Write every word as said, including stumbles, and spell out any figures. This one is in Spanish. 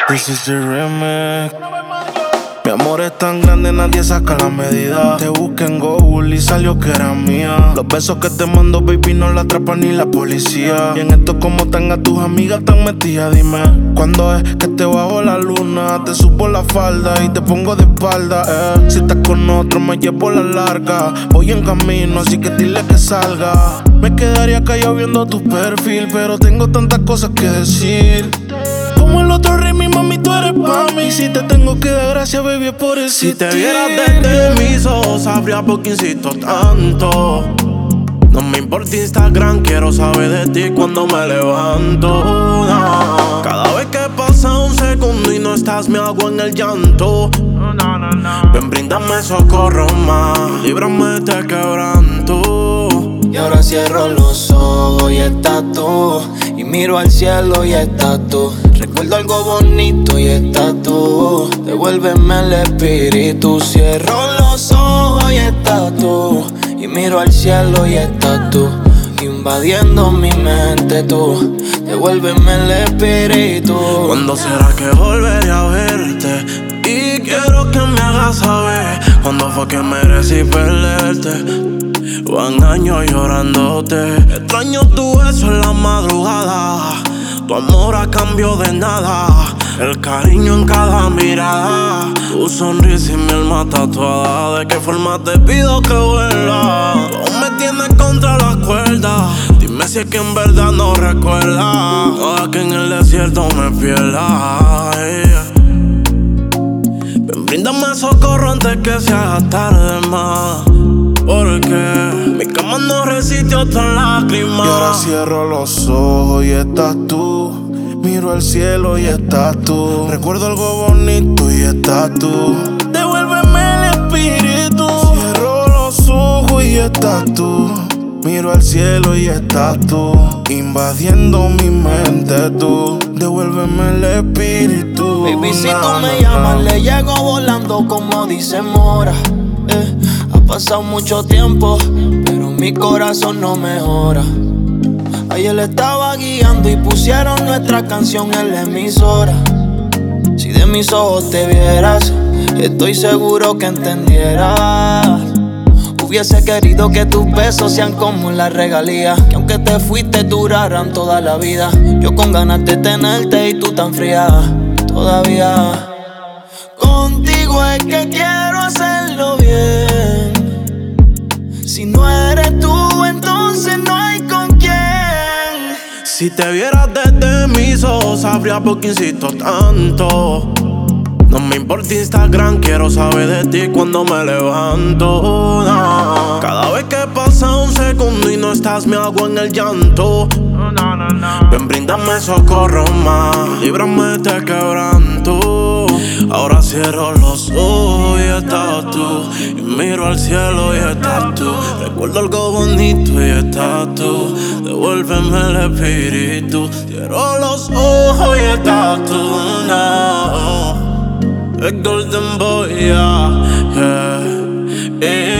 This is the remix. Mi amor es tan grande, nadie saca la medida. Te busqué en Google y salió que era mía. Los besos que te mando, baby, no la atrapa ni la policía. Y en esto como están a tus amigas tan metidas, dime ¿cuándo es que te bajo la luna? Te subo la falda y te pongo de espalda, eh. Si estás con otro me llevo la larga. Voy en camino, así que dile que salga. Me quedaría callado viendo tu perfil, pero tengo tantas cosas que decir. Como el otro rey, mi mami, tú eres pa' mí. Si te tengo que dar gracias, baby, es por existir. Si te vieras desde mis ojos, sabría por qué insisto tanto. No me importa Instagram, quiero saber de ti cuando me levanto. No. Cada vez que pasa un segundo y no estás, me hago en el llanto. No, no, no. Ven, bríndame socorro más, líbrame de quebranto. Y ahora cierro los ojos y estás tú. Y miro al cielo y estás tú. Recuerdo algo bonito y estás tú. Devuélveme el espíritu. Cierro los ojos y estás tú. Y miro al cielo y estás tú. Invadiendo mi mente tú. Devuélveme el espíritu. ¿Cuándo será que volveré a verte? Y quiero que me hagas saber cuándo fue que merecí perderte. Van años llorándote. Extraño tu beso en la madrugada. Tu amor a cambio de nada. El cariño en cada mirada. Tu sonrisa y mi alma tatuada. ¿De qué forma te pido que vuelva? Tú me tienes contra la cuerda. Dime si es que en verdad no recuerdas. No, que en el desierto me pierda. Ven, bríndame socorro antes que se haga tarde más. Porque mi cama no resiste otra lágrima. Y ahora cierro los ojos y estás tú. Miro al cielo y estás tú. Recuerdo algo bonito y estás tú. Devuélveme el espíritu. Cierro los ojos y estás tú. Miro al cielo y estás tú. Invadiendo mi mente tú. Devuélveme el espíritu. Baby, si tú me llamas, le llego volando como dice Mora. eh. Ha pasado mucho tiempo, pero mi corazón no mejora. Ayer estaba guiando y pusieron nuestra canción en la emisora. Si de mis ojos te vieras, estoy seguro que entendieras. Hubiese querido que tus besos sean como la regalía, que aunque te fuiste duraran toda la vida. Yo con ganas de tenerte y tú tan fría todavía. Contigo es que quiero hacerlo bien. Si no eres tú, entonces no hay con quién. Si te vieras desde mis ojos, sabría por qué insisto tanto. No me importa Instagram, quiero saber de ti cuando me levanto. No. Cada vez que pasa un segundo y no estás, me hago en el llanto. No, no, no. Ven, bríndame socorro más, líbrame de quebranto. Ahora cierro los ojos y estás tú. Y miro al cielo y estás tú. Recuerdo algo bonito y estás tú. Devuélveme el espíritu. Cierro los ojos y estás tú. No. El Golden Boy, yeah, yeah, yeah.